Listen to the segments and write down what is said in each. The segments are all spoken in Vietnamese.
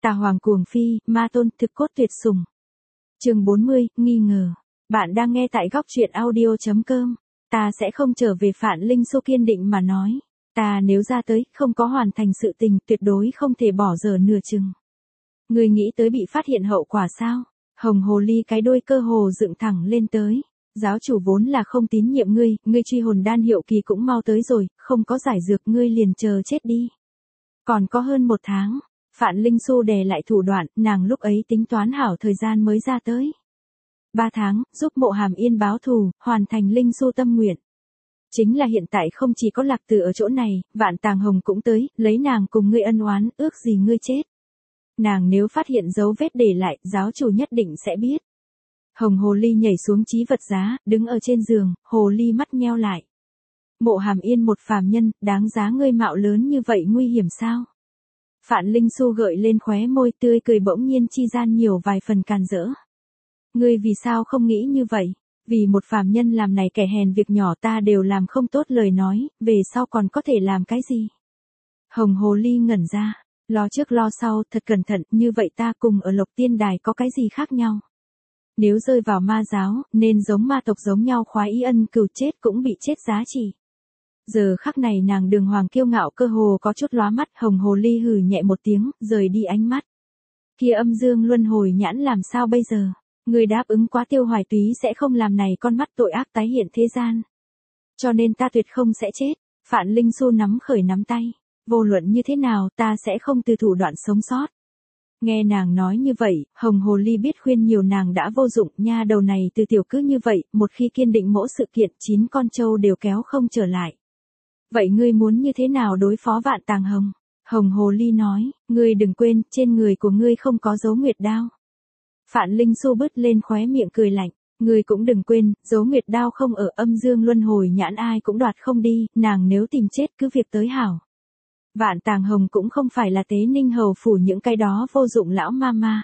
Tà Hoàng cuồng phi, ma tôn thực cốt tuyệt sủng. Chương 40, nghi ngờ. Bạn đang nghe tại góc truyện audio.com. Ta sẽ không trở về, Phạn Linh Xu kiên định mà nói. Ta nếu ra tới, không có hoàn thành sự tình, tuyệt đối không thể bỏ dở nửa chừng. Ngươi nghĩ tới bị phát hiện hậu quả sao? Hồng hồ ly cái đuôi cơ hồ dựng thẳng lên tới. Giáo chủ vốn là không tín nhiệm ngươi truy hồn đan hiệu kỳ cũng mau tới rồi, không có giải dược ngươi liền chờ chết đi. Còn có hơn 1 tháng. Phạn Linh Xu đè lại thủ đoạn, nàng lúc ấy tính toán hảo thời gian mới ra tới. 3 tháng, giúp Mộ Hàm Yên báo thù, hoàn thành Linh Xu tâm nguyện. Chính là hiện tại không chỉ có Lạc Tử ở chỗ này, Vạn Tàng Hồng cũng tới, lấy nàng cùng ngươi ân oán, ước gì ngươi chết. Nàng nếu phát hiện dấu vết để lại, giáo chủ nhất định sẽ biết. Hồng hồ ly nhảy xuống chí vật giá, đứng ở trên giường, hồ ly mắt nheo lại. Mộ Hàm Yên một phàm nhân, đáng giá ngươi mạo lớn như vậy nguy hiểm sao? Phạn Linh Xu gợi lên khóe môi, tươi cười bỗng nhiên chi gian nhiều vài phần càn rỡ. Ngươi vì sao không nghĩ như vậy? Vì một phàm nhân làm này kẻ hèn việc nhỏ ta đều làm không tốt lời nói, về sau còn có thể làm cái gì? Hồng hồ ly ngẩn ra, lo trước lo sau, thật cẩn thận, như vậy ta cùng ở Lộc Tiên Đài có cái gì khác nhau? Nếu rơi vào ma giáo, nên giống ma tộc giống nhau khoái ý ân cừu, chết cũng bị chết giá trị. Giờ khắc này nàng đường hoàng kiêu ngạo cơ hồ có chút lóa mắt. Hồng hồ ly hừ nhẹ một tiếng, rời đi ánh mắt. Kia âm dương luân hồi nhãn làm sao bây giờ? Người đáp ứng quá, Tiêu Hoài Túy sẽ không làm này con mắt tội ác tái hiện thế gian. Cho nên ta tuyệt không sẽ chết. Phạn Linh Xu nắm khởi nắm tay. Vô luận như thế nào ta sẽ không từ thủ đoạn sống sót. Nghe nàng nói như vậy, Hồng hồ ly biết khuyên nhiều nàng đã vô dụng, nha đầu này từ tiểu cứ như vậy, một khi kiên định mỗi sự kiện, 9 con trâu đều kéo không trở lại. Vậy ngươi muốn như thế nào đối phó Vạn Tàng Hồng? Hồng hồ ly nói, ngươi đừng quên, trên người của ngươi không có dấu nguyệt đao. Phạn Linh Xu bứt lên khóe miệng cười lạnh, ngươi cũng đừng quên, dấu nguyệt đao không ở âm dương luân hồi nhãn ai cũng đoạt không đi, nàng nếu tìm chết cứ việc tới hảo. Vạn Tàng Hồng cũng không phải là Tế Ninh hầu phủ những cái đó vô dụng lão ma ma.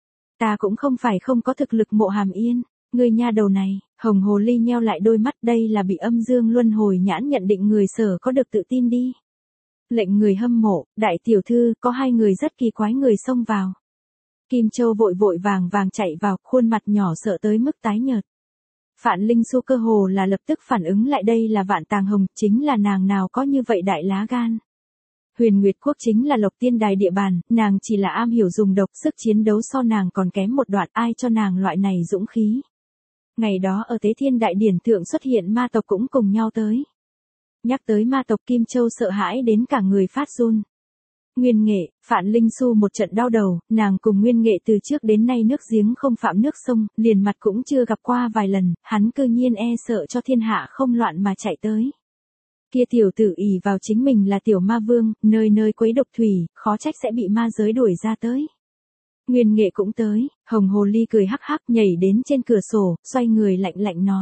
Ta cũng không phải không có thực lực. Mộ Hàm Yên, ngươi nha đầu này. Hồng hồ ly nheo lại đôi mắt, đây là bị âm dương luân hồi nhãn nhận định người sở có được tự tin đi. Lệnh người hâm mộ, đại tiểu thư, có 2 người rất kỳ quái người xông vào. Kim Châu vội vội vàng vàng chạy vào, khuôn mặt nhỏ sợ tới mức tái nhợt. Phạn Linh Xu cơ hồ là lập tức phản ứng lại, đây là Vạn Tàng Hồng, chính là nàng nào có như vậy đại lá gan. Huyền Nguyệt Quốc chính là Lộc Tiên Đài địa bàn, nàng chỉ là am hiểu dùng độc, sức chiến đấu so nàng còn kém một đoạn, ai cho nàng loại này dũng khí. Ngày đó ở Tế Thiên Đại Điển thượng xuất hiện ma tộc cũng cùng nhau tới. Nhắc tới ma tộc, Kim Châu sợ hãi đến cả người phát run. Nguyên Nghệ, Phạn Linh Xu một trận đau đầu, nàng cùng Nguyên Nghệ từ trước đến nay nước giếng không phạm nước sông, liền mặt cũng chưa gặp qua vài lần, hắn cư nhiên e sợ cho thiên hạ không loạn mà chạy tới. Kia tiểu tử ỷ vào chính mình là tiểu ma vương, nơi nơi quấy độc thủy, khó trách sẽ bị ma giới đuổi ra tới. Nguyên Nghệ cũng tới, Hồng hồ ly cười hắc hắc nhảy đến trên cửa sổ, xoay người lạnh lạnh nói.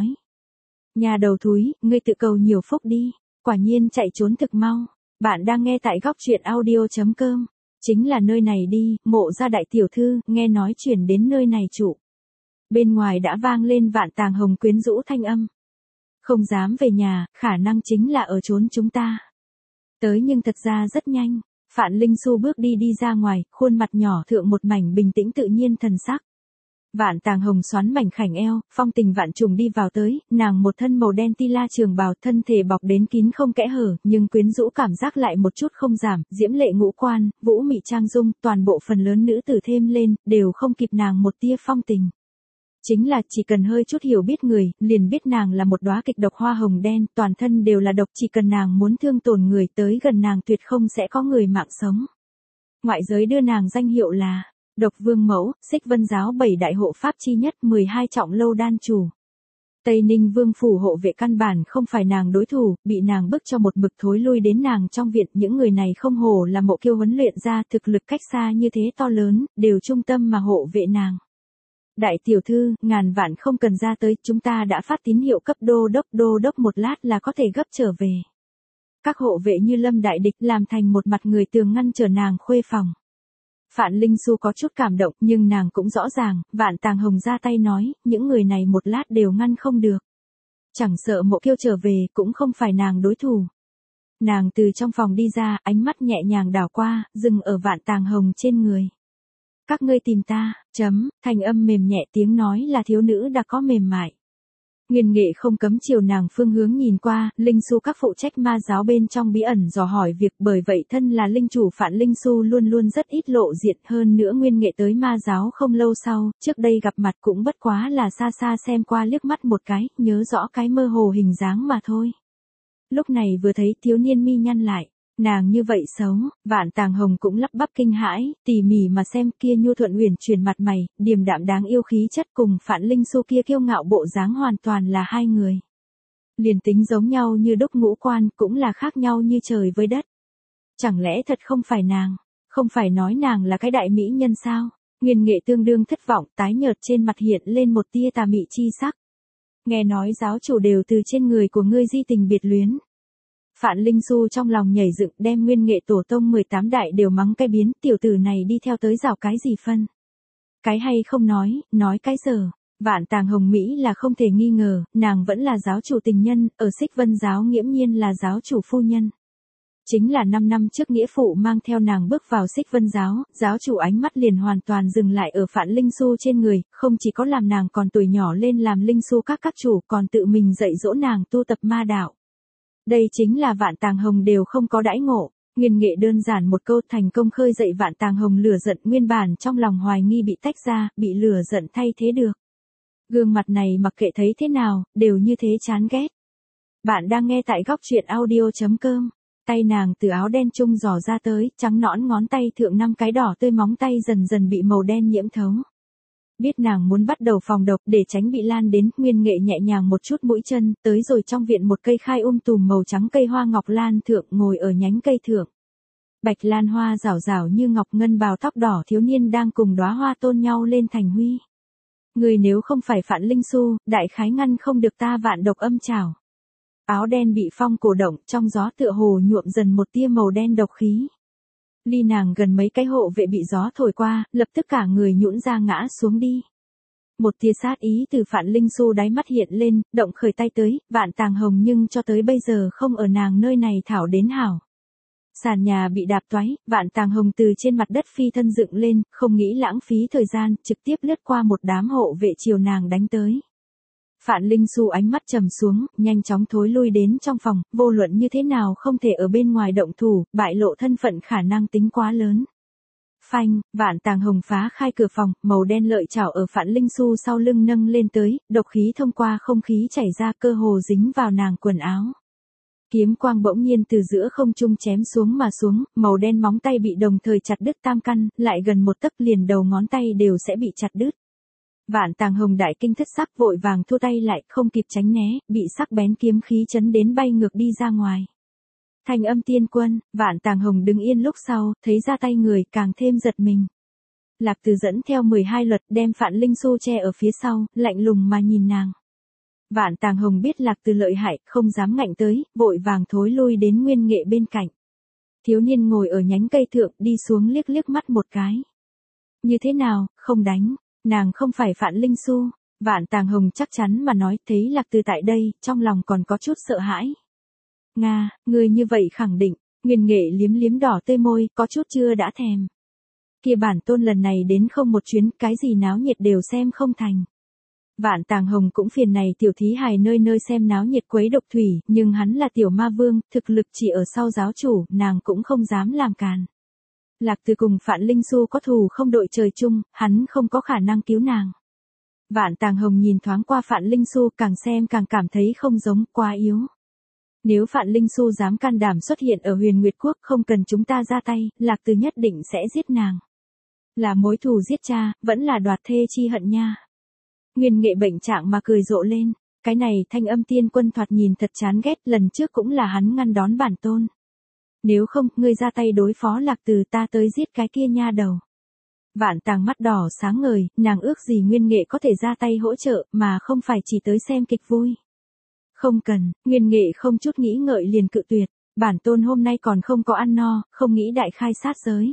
Nhà đầu thúi, ngươi tự cầu nhiều phúc đi, quả nhiên chạy trốn thực mau. Bạn đang nghe tại góc truyện audio.com. Chính là nơi này đi, Mộ gia đại tiểu thư, nghe nói chuyển đến nơi này trụ. Bên ngoài đã vang lên Vạn Tàng Hồng quyến rũ thanh âm. Không dám về nhà, khả năng chính là ở trốn chúng ta. Tới nhưng thật ra rất nhanh. Phạn Linh Xu bước đi ra ngoài, khuôn mặt nhỏ thượng một mảnh bình tĩnh tự nhiên thần sắc. Vạn Tàng Hồng xoắn mảnh khảnh eo, phong tình vạn trùng đi vào tới, nàng một thân màu đen ti la trường bào, thân thể bọc đến kín không kẽ hở, nhưng quyến rũ cảm giác lại một chút không giảm, diễm lệ ngũ quan, vũ mị trang dung, toàn bộ phần lớn nữ tử thêm lên, đều không kịp nàng một tia phong tình. Chính là chỉ cần hơi chút hiểu biết người, liền biết nàng là một đóa kịch độc hoa hồng đen, toàn thân đều là độc, chỉ cần nàng muốn thương tổn người tới gần nàng tuyệt không sẽ có người mạng sống. Ngoại giới đưa nàng danh hiệu là Độc Vương Mẫu, Xích Vân giáo 7 đại hộ pháp chi nhất, 12 trọng lâu đan chủ. Tây Ninh Vương phủ hộ vệ căn bản không phải nàng đối thủ, bị nàng bức cho một bực thối lui đến nàng trong viện, những người này không hổ là Mộ Kiêu huấn luyện ra, thực lực cách xa như thế to lớn, đều trung tâm mà hộ vệ nàng. Đại tiểu thư, ngàn vạn không cần ra tới, chúng ta đã phát tín hiệu cấp đô đốc một lát là có thể gấp trở về. Các hộ vệ như lâm đại địch làm thành một mặt người tường ngăn trở nàng khuê phòng. Phạn Linh Xu có chút cảm động, nhưng nàng cũng rõ ràng, Vạn Tàng Hồng ra tay nói, những người này một lát đều ngăn không được. Chẳng sợ Mộ Kiêu trở về, cũng không phải nàng đối thủ. Nàng từ trong phòng đi ra, ánh mắt nhẹ nhàng đảo qua, dừng ở Vạn Tàng Hồng trên người. Các ngươi tìm ta, thanh âm mềm nhẹ tiếng nói là thiếu nữ đã có mềm mại. Nguyên Nghệ không cấm chiều nàng phương hướng nhìn qua, Linh Xu các phụ trách ma giáo bên trong bí ẩn dò hỏi việc, bởi vậy thân là linh chủ Phạn Linh Xu luôn luôn rất ít lộ diện, hơn nữa Nguyên Nghệ tới ma giáo không lâu sau, trước đây gặp mặt cũng bất quá là xa xa xem qua liếc mắt một cái, nhớ rõ cái mơ hồ hình dáng mà thôi. Lúc này vừa thấy thiếu niên mi nhăn lại. Nàng như vậy xấu, Vạn Tàng Hồng cũng lắp bắp kinh hãi, tỉ mỉ mà xem kia nhu thuận uyển chuyển mặt mày, điềm đạm đáng yêu khí chất cùng Phạn Linh Xu kia kiêu ngạo bộ dáng hoàn toàn là hai người. Liền tính giống nhau như đúc ngũ quan cũng là khác nhau như trời với đất. Chẳng lẽ thật không phải nàng, không phải nói nàng là cái đại mỹ nhân sao? Nguyên Nghệ tương đương thất vọng, tái nhợt trên mặt hiện lên một tia tà mị chi sắc. Nghe nói giáo chủ đều từ trên người của ngươi di tình biệt luyến. Phạn Linh Xu trong lòng nhảy dựng, đem Nguyên Nghệ tổ tông 18 đại đều mắng cái biến, tiểu tử này đi theo tới rào cái gì phân. Cái hay không nói cái giờ. Vạn Tàng Hồng Mỹ là không thể nghi ngờ, nàng vẫn là giáo chủ tình nhân, ở Xích Vân giáo nghiễm nhiên là giáo chủ phu nhân. Chính là 5 năm trước nghĩa phụ mang theo nàng bước vào Xích Vân giáo, giáo chủ ánh mắt liền hoàn toàn dừng lại ở Phạn Linh Xu trên người, không chỉ có làm nàng còn tuổi nhỏ lên làm Linh Xu các chủ, còn tự mình dạy dỗ nàng tu tập ma đạo. Đây chính là Vạn Tàng Hồng đều không có đãi ngộ. Nguyên Nghệ đơn giản một câu thành công khơi dậy Vạn Tàng Hồng lửa giận, nguyên bản trong lòng hoài nghi bị tách ra, bị lửa giận thay thế được. Gương mặt này mặc kệ thấy thế nào, đều như thế chán ghét. Bạn đang nghe tại góc truyện audio.com. Tay nàng từ áo đen trung dò ra tới, trắng nõn ngón tay thượng 5 cái đỏ tươi móng tay dần dần bị màu đen nhiễm thấu. Biết nàng muốn bắt đầu phòng độc để tránh bị lan đến, Nguyên Nghệ nhẹ nhàng một chút mũi chân, tới rồi trong viện một cây khai tùm màu trắng cây hoa ngọc lan thượng, ngồi ở nhánh cây thượng. Bạch lan hoa rảo rảo như ngọc, ngân bào tóc đỏ thiếu niên đang cùng đóa hoa tôn nhau lên thành huy. Người nếu không phải Phạn Linh Xu, đại khái ngăn không được ta vạn độc âm trảo. Áo đen bị phong cổ động, trong gió tựa hồ nhuộm dần một tia màu đen độc khí. Ly nàng gần mấy cái hộ vệ bị gió thổi qua, lập tức cả người nhũn ra ngã xuống đi. Một tia sát ý từ Phạn Linh Xu đáy mắt hiện lên, động khởi tay tới, Vạn Tàng Hồng nhưng cho tới bây giờ không ở nàng nơi này thảo đến hảo. Sàn nhà bị đạp toái, Vạn Tàng Hồng từ trên mặt đất phi thân dựng lên, không nghĩ lãng phí thời gian, trực tiếp lướt qua một đám hộ vệ chiều nàng đánh tới. Phạn Linh Xu ánh mắt trầm xuống, nhanh chóng thối lui đến trong phòng, vô luận như thế nào không thể ở bên ngoài động thủ, bại lộ thân phận khả năng tính quá lớn. Phanh, Vạn Tàng Hồng phá khai cửa phòng, màu đen lợi chảo ở Phạn Linh Xu sau lưng nâng lên tới, độc khí thông qua không khí chảy ra, cơ hồ dính vào nàng quần áo. Kiếm quang bỗng nhiên từ giữa không trung chém xuống mà xuống, màu đen móng tay bị đồng thời chặt đứt tam căn, lại gần một tấc liền đầu ngón tay đều sẽ bị chặt đứt. Vạn Tàng Hồng đại kinh thất sắc vội vàng thu tay lại, không kịp tránh né, bị sắc bén kiếm khí chấn đến bay ngược đi ra ngoài. Thanh âm tiên quân, Vạn Tàng Hồng đứng yên lúc sau, thấy ra tay người càng thêm giật mình. Lạc Từ dẫn theo 12 luật đem Phạn Linh Xu che ở phía sau, lạnh lùng mà nhìn nàng. Vạn Tàng Hồng biết Lạc Từ lợi hại, không dám ngạnh tới, vội vàng thối lui đến Nguyên Nghệ bên cạnh. Thiếu niên ngồi ở nhánh cây thượng, đi xuống liếc liếc mắt một cái. Như thế nào, không đánh, nàng không phải Phạn Linh Xu. Vạn Tàng Hồng chắc chắn mà nói, thấy Lạc Từ tại đây, trong lòng còn có chút sợ hãi. Nga, người như vậy khẳng định, Nguyên Nghệ liếm liếm đỏ tươi môi, có chút chưa đã thèm. Kia bản tôn lần này đến không một chuyến, cái gì náo nhiệt đều xem không thành. Vạn Tàng Hồng cũng phiền này tiểu thí hài nơi nơi xem náo nhiệt quấy độc thủy, nhưng hắn là tiểu ma vương, thực lực chỉ ở sau giáo chủ, nàng cũng không dám làm càn. Lạc Từ cùng Phạn Linh Xu có thù không đội trời chung, hắn không có khả năng cứu nàng. Vạn Tàng Hồng nhìn thoáng qua Phạn Linh Xu, càng xem càng cảm thấy không giống, quá yếu. Nếu Phạn Linh Xu dám can đảm xuất hiện ở Huyền Nguyệt Quốc, không cần chúng ta ra tay, Lạc Từ nhất định sẽ giết nàng. Là mối thù giết cha, vẫn là đoạt thê chi hận nha. Nguyên Nghệ bệnh trạng mà cười rộ lên, cái này thanh âm tiên quân thoạt nhìn thật chán ghét, lần trước cũng là hắn ngăn đón bản tôn. Nếu không, ngươi ra tay đối phó Lạc Từ, ta tới giết cái kia nha đầu. Vạn Tàng mắt đỏ sáng ngời, nàng ước gì Nguyên Nghệ có thể ra tay hỗ trợ, mà không phải chỉ tới xem kịch vui. Không cần, Nguyên Nghệ không chút nghĩ ngợi liền cự tuyệt, bản tôn hôm nay còn không có ăn no, không nghĩ đại khai sát giới.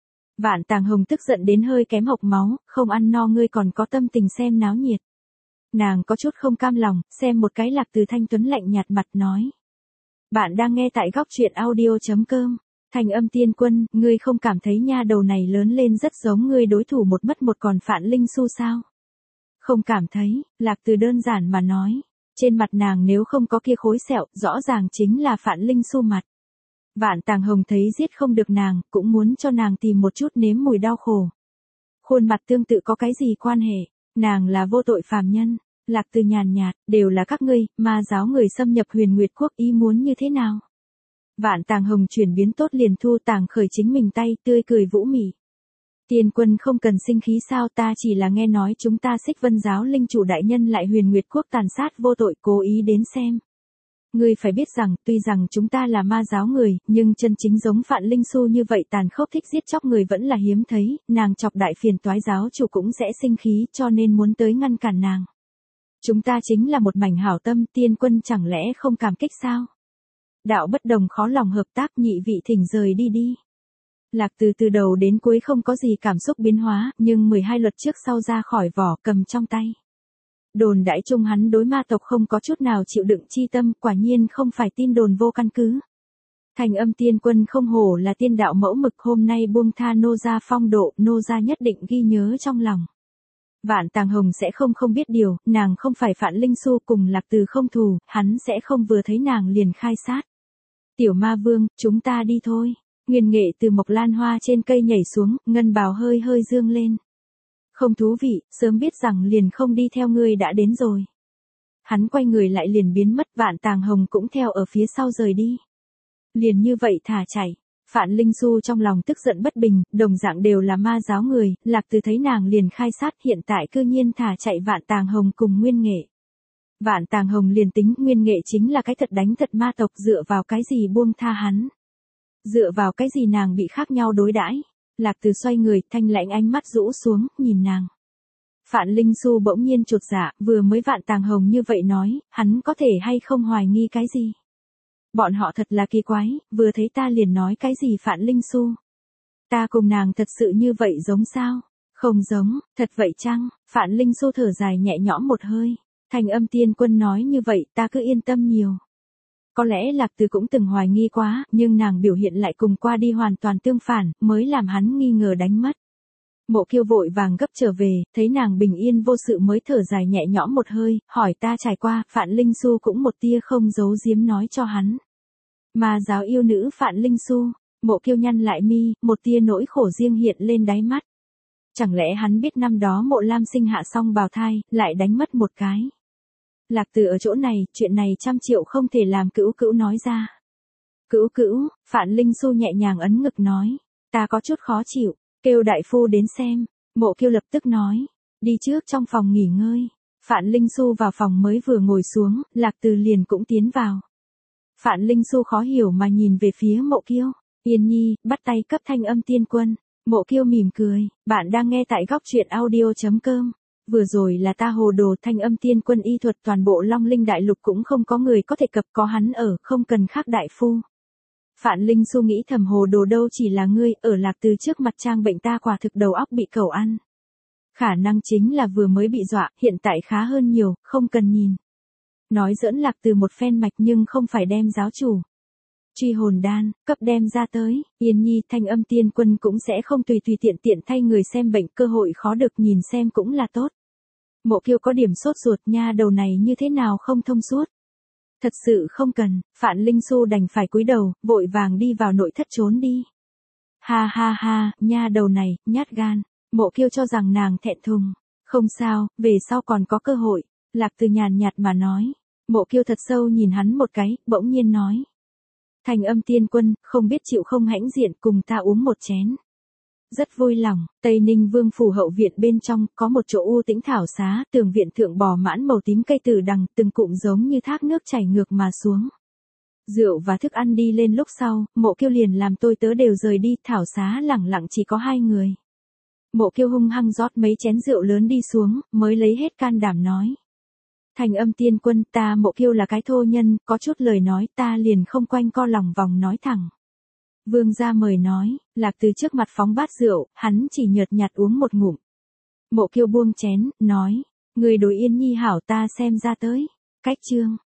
Vạn Tàng Hồng tức giận đến hơi kém hộc máu, không ăn no ngươi còn có tâm tình xem náo nhiệt. Nàng có chút không cam lòng, xem một cái Lạc Từ thanh tuấn lạnh nhạt mặt nói. Bạn đang nghe tại góc truyện audio.com. Thanh Âm Tiên Quân, ngươi không cảm thấy nha đầu này lớn lên rất giống ngươi đối thủ một mất một còn Phạn Linh Xu sao? Không cảm thấy, Lạc Từ đơn giản mà nói. Trên mặt nàng nếu không có kia khối sẹo, rõ ràng chính là Phạn Linh Xu mặt. Vạn Tàng Hồng thấy giết không được nàng, cũng muốn cho nàng tìm một chút nếm mùi đau khổ. Khuôn mặt tương tự có cái gì quan hệ, nàng là vô tội phàm nhân. Lạc Từ nhàn nhạt, đều là các ngươi, ma giáo người xâm nhập Huyền Nguyệt Quốc, ý muốn như thế nào? Vạn Tàng Hồng chuyển biến tốt liền thu tàng khởi chính mình tay, tươi cười vũ mị. Tiên Quân không cần sinh khí sao, ta chỉ là nghe nói chúng ta Xích Vân giáo linh chủ đại nhân lại Huyền Nguyệt Quốc tàn sát vô tội, cố ý đến xem. Ngươi phải biết rằng, tuy rằng chúng ta là ma giáo người, nhưng chân chính giống Phạn Linh Xu như vậy tàn khốc thích giết chóc người vẫn là hiếm thấy, nàng chọc đại phiền toái giáo chủ cũng sẽ sinh khí, cho nên muốn tới ngăn cản nàng. Chúng ta chính là một mảnh hảo tâm, Tiên Quân chẳng lẽ không cảm kích sao? Đạo bất đồng khó lòng hợp tác, nhị vị thỉnh rời đi đi. Lạc Từ từ đầu đến cuối không có gì cảm xúc biến hóa, nhưng 12 luật trước sau ra khỏi vỏ, cầm trong tay. Đồn đãi chung hắn đối ma tộc không có chút nào chịu đựng chi tâm, quả nhiên không phải tin đồn vô căn cứ. Thanh Âm Tiên Quân không hổ là tiên đạo mẫu mực, hôm nay buông tha nô gia phong độ, nô gia nhất định ghi nhớ trong lòng. Vạn Tàng Hồng sẽ không biết điều, nàng không phải Phạn Linh Xu, cùng Lạc Từ không thù, hắn sẽ không vừa thấy nàng liền khai sát. Tiểu Ma Vương, chúng ta đi thôi. Nguyên Nghệ từ Mộc Lan Hoa trên cây nhảy xuống, ngân bào hơi hơi dương lên. Không thú vị, sớm biết rằng liền không đi theo ngươi đã đến rồi. Hắn quay người lại liền biến mất, Vạn Tàng Hồng cũng theo ở phía sau rời đi. Liền như vậy thả chạy. Phạn Linh Xu trong lòng tức giận bất bình, đồng dạng đều là ma giáo người, Lạc Từ thấy nàng liền khai sát, hiện tại cư nhiên thả chạy Vạn Tàng Hồng cùng Nguyên Nghệ. Vạn Tàng Hồng liền tính Nguyên Nghệ chính là cái thật đánh thật ma tộc, dựa vào cái gì buông tha hắn. Dựa vào cái gì nàng bị khác nhau đối đãi. Lạc Từ xoay người, thanh lãnh ánh mắt rũ xuống, nhìn nàng. Phạn Linh Xu bỗng nhiên chột dạ, vừa mới Vạn Tàng Hồng như vậy nói, hắn có thể hay không hoài nghi cái gì. Bọn họ thật là kỳ quái, vừa thấy ta liền nói cái gì Phạn Linh Xu. Ta cùng nàng thật sự như vậy giống sao? Không giống, thật vậy chăng? Phạn Linh Xu thở dài nhẹ nhõm một hơi. Thanh Âm Tiên Quân nói như vậy, ta cứ yên tâm nhiều. Có lẽ Lạc Từ cũng từng hoài nghi quá, nhưng nàng biểu hiện lại cùng qua đi hoàn toàn tương phản, mới làm hắn nghi ngờ đánh mất. Mộ Kiêu vội vàng gấp trở về, thấy nàng bình yên vô sự mới thở dài nhẹ nhõm một hơi, hỏi ta trải qua, Phạn Linh Xu cũng một tia không giấu giếm nói cho hắn. Ma giáo yêu nữ Phạn Linh Xu, Mộ Kiêu nhăn lại mi, một tia nỗi khổ riêng hiện lên đáy mắt. Chẳng lẽ hắn biết năm đó Mộ Lam sinh hạ xong bào thai, lại đánh mất một cái. Lạc Từ ở chỗ này, chuyện này 100 triệu không thể làm Cữu Cữu nói ra. Cữu, Phạn Linh Xu nhẹ nhàng ấn ngực nói, ta có chút khó chịu, kêu đại phu đến xem. Mộ Kiêu lập tức nói, đi trước trong phòng nghỉ ngơi. Phạn Linh Xu vào phòng mới vừa ngồi xuống, Lạc Từ liền cũng tiến vào. Phạn Linh Xu khó hiểu mà nhìn về phía Mộ Kiêu, Yên Nhi, bắt tay cấp Thanh Âm Tiên Quân. Mộ Kiêu mỉm cười, bạn đang nghe tại góc truyện audio.com. Vừa rồi là ta hồ đồ, Thanh Âm Tiên Quân y thuật toàn bộ Long Linh Đại Lục cũng không có người có thể cập, có hắn ở, không cần khác đại phu. Phạn Linh Xu nghĩ thầm hồ đồ đâu chỉ là ngươi, ở Lạc Từ trước mặt trang bệnh ta quả thực đầu óc bị cẩu ăn. Khả năng chính là vừa mới bị dọa, hiện tại khá hơn nhiều, không cần nhìn. Nói giỡn Lạc Từ một phen mạch nhưng không phải đem giáo chủ. Truy hồn đan, cấp đem ra tới, Yên Nhi, Thanh Âm Tiên Quân cũng sẽ không tùy tiện thay người xem bệnh, cơ hội khó được nhìn xem cũng là tốt. Mộ Kiêu có điểm sốt ruột, nha đầu này như thế nào không thông suốt. Thật sự không cần, Phạn Linh Xu đành phải cúi đầu, vội vàng đi vào nội thất trốn đi. Ha, nha đầu này, nhát gan. Mộ Kiêu cho rằng nàng thẹn thùng. Không sao, về sau còn có cơ hội. Lạc Từ nhàn nhạt mà nói. Mộ Kiêu thật sâu nhìn hắn một cái, bỗng nhiên nói. Thanh Âm Tiên Quân, không biết chịu không hãnh diện cùng ta uống một chén. Rất vui lòng, Tây Ninh Vương phủ hậu viện bên trong, có một chỗ u tĩnh thảo xá, tường viện thượng bò mãn màu tím cây tử đằng, từng cụm giống như thác nước chảy ngược mà xuống. Rượu và thức ăn đi lên lúc sau, Mộ Kiêu liền làm tôi tớ đều rời đi, thảo xá lẳng lặng chỉ có 2 người. Mộ Kiêu hung hăng rót mấy chén rượu lớn đi xuống, mới lấy hết can đảm nói. Thanh Âm Tiên Quân, ta Mộ Kiêu là cái thô nhân, có chút lời nói ta liền không quanh co lòng vòng nói thẳng. Vương gia mời nói, Lạc Từ trước mặt phóng bát rượu, hắn chỉ nhợt nhạt uống một ngụm. Mộ Kiêu buông chén, nói, người đối Yên Nhi hảo ta xem ra tới. Cách chương.